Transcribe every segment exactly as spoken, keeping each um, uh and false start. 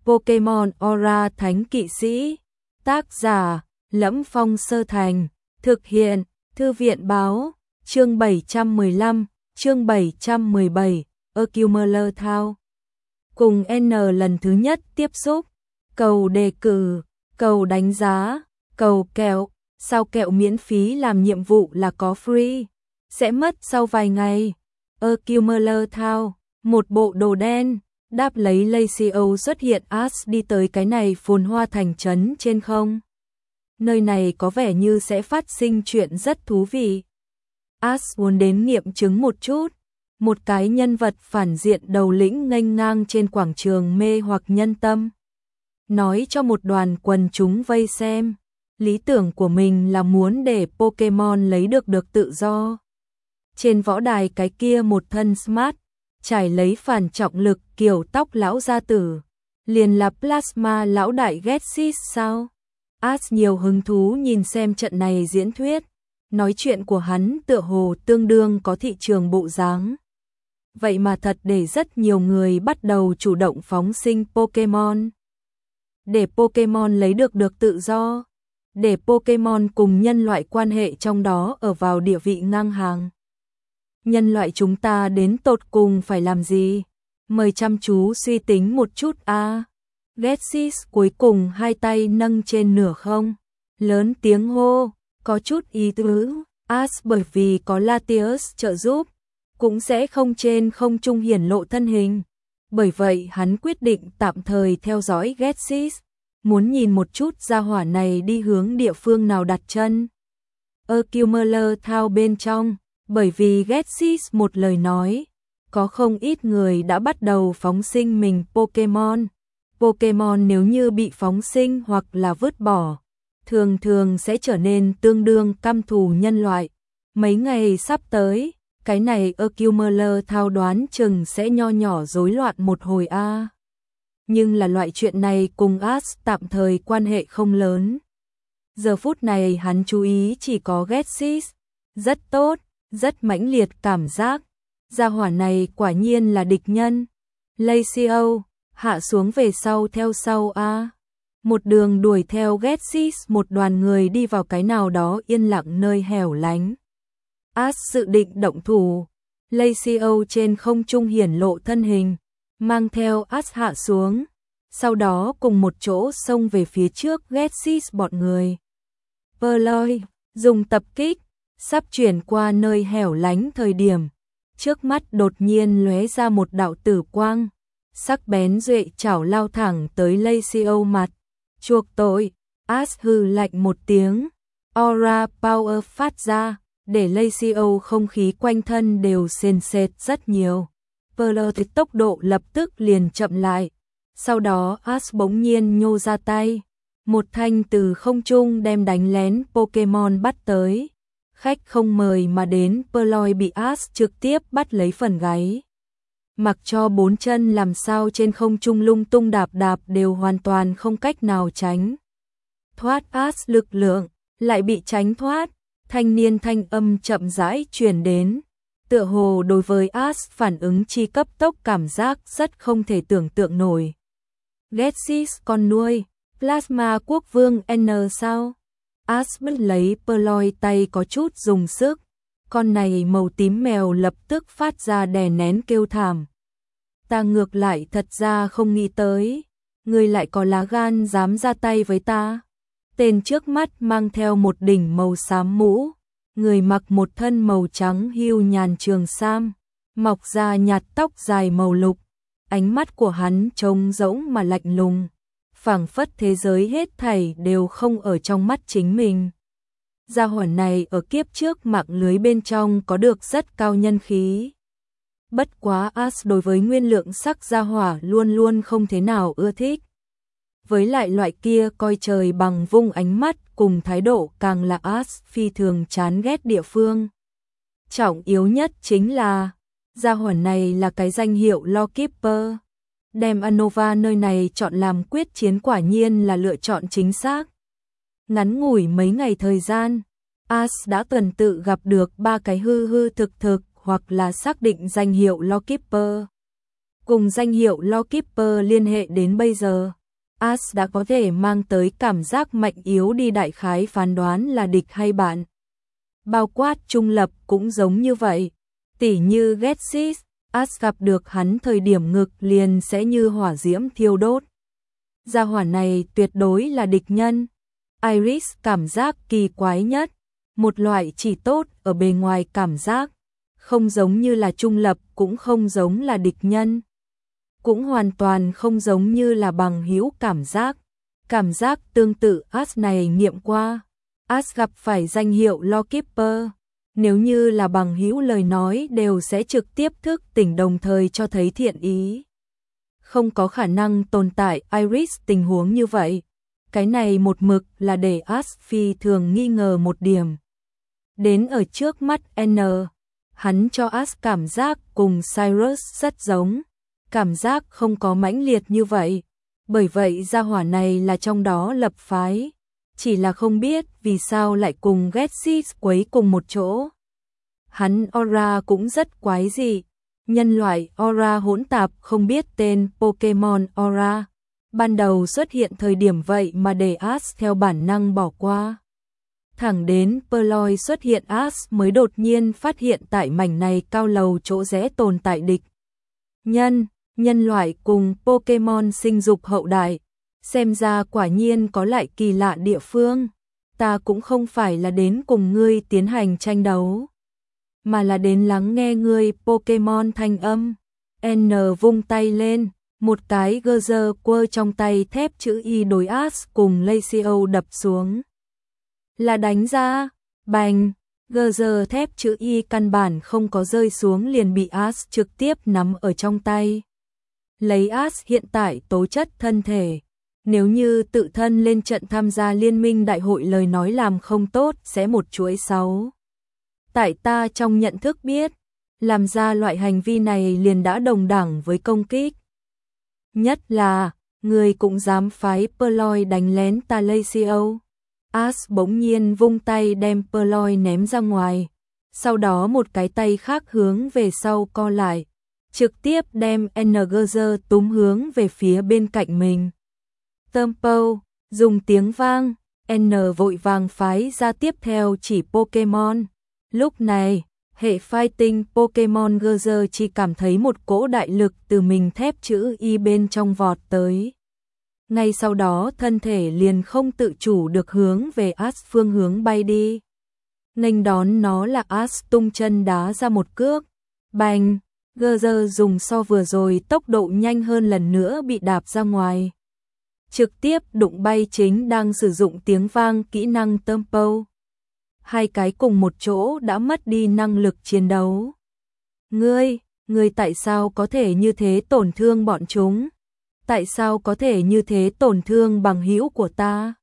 Pokemon Aura Thánh Kỵ Sĩ. Tác giả: Lẫm Phong Sơ Thành. Thực hiện: Thư viện báo. Chương bảy trăm mười lăm, chương bảy trăm mười bảy, Accumulator Thao. Cùng N lần thứ nhất tiếp xúc, cầu đề cử, cầu đánh giá, cầu kẹo, sao kẹo miễn phí làm nhiệm vụ là có free, sẽ mất sau vài ngày. Accumulator Thao, một bộ đồ đen, đáp lấy Lacio xuất hiện. Ash đi tới cái này phồn hoa thành trấn trên không. Nơi này có vẻ như sẽ phát sinh chuyện rất thú vị. Ash muốn đến nghiệm chứng một chút. Một cái nhân vật phản diện đầu lĩnh nghênh ngang trên quảng trường mê hoặc nhân tâm. Nói cho một đoàn quần chúng vây xem. Lý tưởng của mình là muốn để Pokemon lấy được được tự do. Trên võ đài cái kia một thân smart, trải lấy phản trọng lực kiểu tóc lão gia tử. Liền là Plasma lão đại Ghetsis sao? Ash nhiều hứng thú nhìn xem trận này diễn thuyết. Nói chuyện của hắn tựa hồ tương đương có thị trường bộ dáng. Vậy mà thật để rất nhiều người bắt đầu chủ động phóng sinh Pokemon. Để Pokemon lấy được được tự do. Để Pokemon cùng nhân loại quan hệ trong đó ở vào địa vị ngang hàng. Nhân loại chúng ta đến tột cùng phải làm gì? Mời chăm chú suy tính một chút a. À. Ghetsis cuối cùng hai tay nâng trên nửa không. Lớn tiếng hô, có chút ý tứ. Ash bởi vì có Latios trợ giúp, cũng sẽ không trên không trung hiển lộ thân hình. Bởi vậy hắn quyết định tạm thời theo dõi Ghetsis, muốn nhìn một chút gia hỏa này đi hướng địa phương nào đặt chân. Accumulator Thao bên trong, bởi vì Ghetsis một lời nói, có không ít người đã bắt đầu phóng sinh mình Pokemon. Pokemon nếu như bị phóng sinh hoặc là vứt bỏ, thường thường sẽ trở nên tương đương căm thù nhân loại. Mấy ngày sắp tới, cái này Accumulator Thao đoán chừng sẽ nho nhỏ rối loạn một hồi a. À. Nhưng là loại chuyện này cùng Ash tạm thời quan hệ không lớn. Giờ phút này hắn chú ý chỉ có Ghetsis. Rất tốt, rất mãnh liệt cảm giác. Gia hỏa này quả nhiên là địch nhân. Lacio, hạ xuống về sau theo sau a. À. Một đường đuổi theo Ghetsis, một đoàn người đi vào cái nào đó yên lặng nơi hẻo lánh. Ash dự định động thủ. Lacio trên không trung hiển lộ thân hình, mang theo Ash hạ xuống, sau đó cùng một chỗ xông về phía trước Ghetsis bọn người. Purloin dùng tập kích, sắp chuyển qua nơi hẻo lánh thời điểm, trước mắt đột nhiên lóe ra một đạo tử quang, sắc bén duệ chảo lao thẳng tới Lacio mặt. Chuộc tội, Ash hừ lạnh một tiếng, Aura Power phát ra, để Lacio không khí quanh thân đều sền sệt rất nhiều. Purloin tốc độ lập tức liền chậm lại. Sau đó Ash bỗng nhiên nhô ra tay, một thanh từ không trung đem đánh lén Pokemon bắt tới. Khách không mời mà đến, Purloin bị Ash trực tiếp bắt lấy phần gáy. Mặc cho bốn chân làm sao trên không trung lung tung đạp đạp đều hoàn toàn không cách nào tránh thoát Ash lực lượng, lại bị tránh thoát. Thanh niên thanh âm chậm rãi truyền đến, tựa hồ đối với Ash phản ứng chi cấp tốc cảm giác rất không thể tưởng tượng nổi. Ghetsis con nuôi, Plasma quốc vương N sao? Ash bắt lấy Purloin tay có chút dùng sức, con này màu tím mèo lập tức phát ra đè nén kêu thảm. Ta ngược lại thật ra không nghĩ tới, ngươi lại có lá gan dám ra tay với ta. Tên trước mắt mang theo một đỉnh màu xám mũ, người mặc một thân màu trắng hưu nhàn trường sam, mọc ra nhạt tóc dài màu lục, ánh mắt của hắn trông rỗng mà lạnh lùng, phảng phất thế giới hết thảy đều không ở trong mắt chính mình. Gia hỏa này ở kiếp trước mạng lưới bên trong có được rất cao nhân khí. Bất quá Ash đối với nguyên lượng sắc gia hỏa luôn luôn không thế nào ưa thích. Với lại loại kia coi trời bằng vung ánh mắt cùng thái độ càng là Ash phi thường chán ghét địa phương. Trọng yếu nhất chính là, gia hỏa này là cái danh hiệu Lawkeeper. Đem Unova nơi này chọn làm quyết chiến quả nhiên là lựa chọn chính xác. Ngắn ngủi mấy ngày thời gian, Ash đã tuần tự gặp được ba cái hư hư thực thực hoặc là xác định danh hiệu Lawkeeper. cùng danh hiệu Lawkeeper liên hệ đến bây giờ, Ash đã có thể mang tới cảm giác mạnh yếu đi đại khái phán đoán là địch hay bạn. Bao quát trung lập cũng giống như vậy. Tỉ như Getsis, Ash gặp được hắn thời điểm ngực liền sẽ như hỏa diễm thiêu đốt. Gia hỏa này tuyệt đối là địch nhân. Iris cảm giác kỳ quái nhất, một loại chỉ tốt ở bề ngoài cảm giác, không giống như là trung lập cũng không giống là địch nhân. Cũng hoàn toàn không giống như là bằng hữu cảm giác. Cảm giác tương tự Ash này nghiệm qua. Ash gặp phải danh hiệu Lawkeeper. Nếu như là bằng hữu lời nói đều sẽ trực tiếp thức tỉnh đồng thời cho thấy thiện ý. Không có khả năng tồn tại Iris tình huống như vậy. Cái này một mực là để Ash phi thường nghi ngờ một điểm. Đến ở trước mắt N, hắn cho Ash cảm giác cùng Cyrus rất giống. Cảm giác không có mãnh liệt như vậy. Bởi vậy gia hỏa này là trong đó lập phái. Chỉ là không biết vì sao lại cùng Getsis quấy cùng một chỗ. Hắn aura cũng rất quái dị. Nhân loại aura hỗn tạp không biết tên Pokemon aura. Ban đầu xuất hiện thời điểm vậy mà để Ash theo bản năng bỏ qua. Thẳng đến Purloin xuất hiện Ash mới đột nhiên phát hiện tại mảnh này cao lầu chỗ rẽ tồn tại địch. Nhân, nhân loại cùng Pokemon sinh dục hậu đại. Xem ra quả nhiên có lại kỳ lạ địa phương. Ta cũng không phải là đến cùng ngươi tiến hành tranh đấu, mà là đến lắng nghe ngươi Pokemon thanh âm. N vung tay lên, một cái gơ dơ quơ trong tay thép chữ Y đối Ash cùng Lacio đập xuống. Là đánh ra, bành, gơ dơ thép chữ Y căn bản không có rơi xuống liền bị Ash trực tiếp nắm ở trong tay. Lấy Ash hiện tại tố chất thân thể, nếu như tự thân lên trận tham gia liên minh đại hội lời nói làm không tốt sẽ một chuỗi sáu. Tại ta trong nhận thức biết, làm ra loại hành vi này liền đã đồng đẳng với công kích. Nhất là, người cũng dám phái Purloin đánh lén ta Lacio. Ash bỗng nhiên vung tay đem Purloin ném ra ngoài, sau đó một cái tay khác hướng về sau co lại, trực tiếp đem N-Gerzer túm hướng về phía bên cạnh mình. Tempo, dùng tiếng vang, N vội vàng phái ra tiếp theo chỉ Pokemon. Lúc này, hệ fighting Pokemon Gerzer chỉ cảm thấy một cỗ đại lực từ mình thép chữ Y bên trong vọt tới. Ngay sau đó thân thể liền không tự chủ được hướng về Ash phương hướng bay đi. Nghênh đón nó là Ash tung chân đá ra một cước. Bành, Gerzer dùng so vừa rồi tốc độ nhanh hơn lần nữa bị đạp ra ngoài. Trực tiếp đụng bay chính đang sử dụng tiếng vang kỹ năng Tempo. Hai cái cùng một chỗ đã mất đi năng lực chiến đấu. Ngươi, ngươi tại sao có thể như thế tổn thương bọn chúng? Tại sao có thể như thế tổn thương bằng hữu của ta?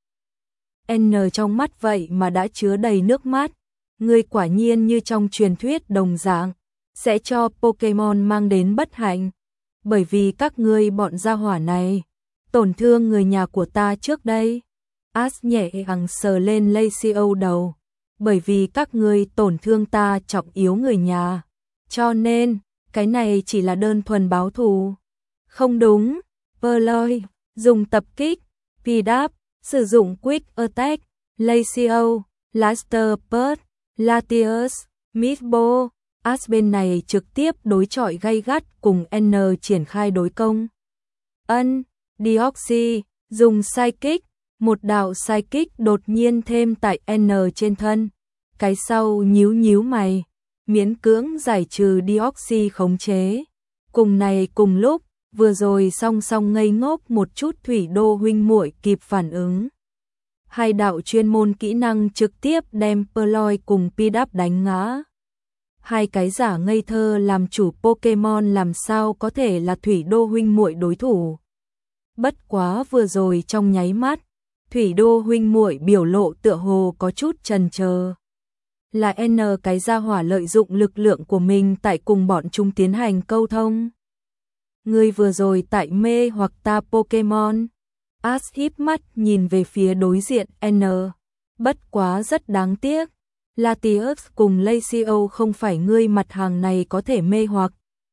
N trong mắt vậy mà đã chứa đầy nước mắt. Ngươi quả nhiên như trong truyền thuyết đồng dạng, sẽ cho Pokemon mang đến bất hạnh. Bởi vì các ngươi bọn gia hỏa này tổn thương người nhà của ta trước đây. Ash nhẹ nhàng sờ lên Lacio đầu. Bởi vì các ngươi tổn thương ta trọng yếu người nhà. Cho nên, cái này chỉ là đơn thuần báo thù. Không đúng, Purloin, dùng tập kích, Pidap, sử dụng Quick Attack, Lacio, Blaster Burst, Latios, Misbo. Ash bên này trực tiếp đối chọi gay gắt cùng N triển khai đối công. Ân, Deoxy, dùng Psychic, một đạo Psychic đột nhiên thêm tại N trên thân. Cái sau nhíu nhíu mày, miễn cưỡng giải trừ Deoxy khống chế. Cùng này cùng lúc, vừa rồi song song ngây ngốc một chút Thủy Đô huynh muội kịp phản ứng. Hai đạo chuyên môn kỹ năng trực tiếp đem Purloin cùng Pidap đánh ngã. Hai cái giả ngây thơ làm chủ Pokemon làm sao có thể là Thủy Đô huynh muội đối thủ. Bất quá vừa rồi trong nháy mắt, Thủy Đô huynh muội biểu lộ tựa hồ có chút chần chờ. Là N cái gia hỏa lợi dụng lực lượng của mình tại cùng bọn chúng tiến hành câu thông. Ngươi vừa rồi tại mê hoặc ta Pokemon. Ash híp mắt nhìn về phía đối diện N. Bất quá rất đáng tiếc. Latios cùng Lacio không phải ngươi mặt hàng này có thể mê hoặc.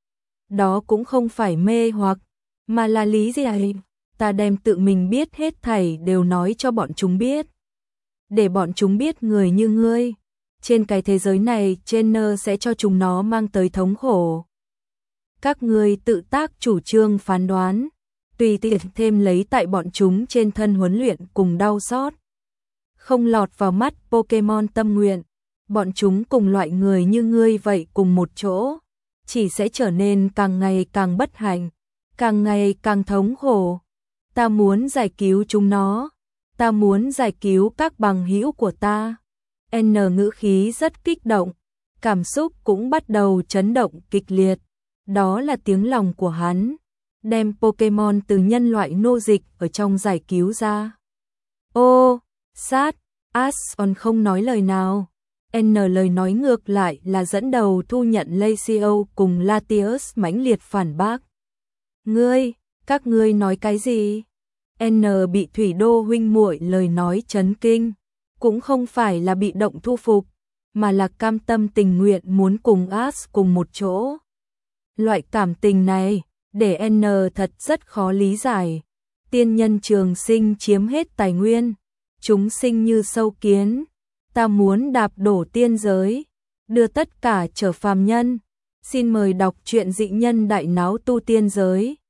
đó cũng không phải mê hoặc, mà là lý gì ấy. Ta đem tự mình biết hết thảy đều nói cho bọn chúng biết. Để bọn chúng biết người như ngươi, trên cái thế giới này trainer sẽ cho chúng nó mang tới thống khổ. Các ngươi tự tác chủ trương phán đoán, tùy tiện thêm lấy tại bọn chúng trên thân huấn luyện cùng đau xót. Không lọt vào mắt Pokemon tâm nguyện, bọn chúng cùng loại người như ngươi vậy cùng một chỗ, chỉ sẽ trở nên càng ngày càng bất hạnh, càng ngày càng thống khổ. Ta muốn giải cứu chúng nó, ta muốn giải cứu các bằng hữu của ta. N ngữ khí rất kích động, cảm xúc cũng bắt đầu chấn động kịch liệt. Đó là tiếng lòng của hắn, đem Pokemon từ nhân loại nô dịch ở trong giải cứu ra. Ô, sát, Ason không nói lời nào. N lời nói ngược lại là dẫn đầu thu nhận Lacio cùng Latios mãnh liệt phản bác. Ngươi, các ngươi nói cái gì? N bị Thủy Đô huynh muội lời nói chấn kinh, cũng không phải là bị động thu phục, mà là cam tâm tình nguyện muốn cùng As cùng một chỗ. Loại cảm tình này, để N thật rất khó lý giải. Tiên nhân trường sinh chiếm hết tài nguyên, chúng sinh như sâu kiến, ta muốn đạp đổ tiên giới, đưa tất cả trở phàm nhân. Xin mời đọc truyện Dị Nhân Đại Náo Tu Tiên Giới.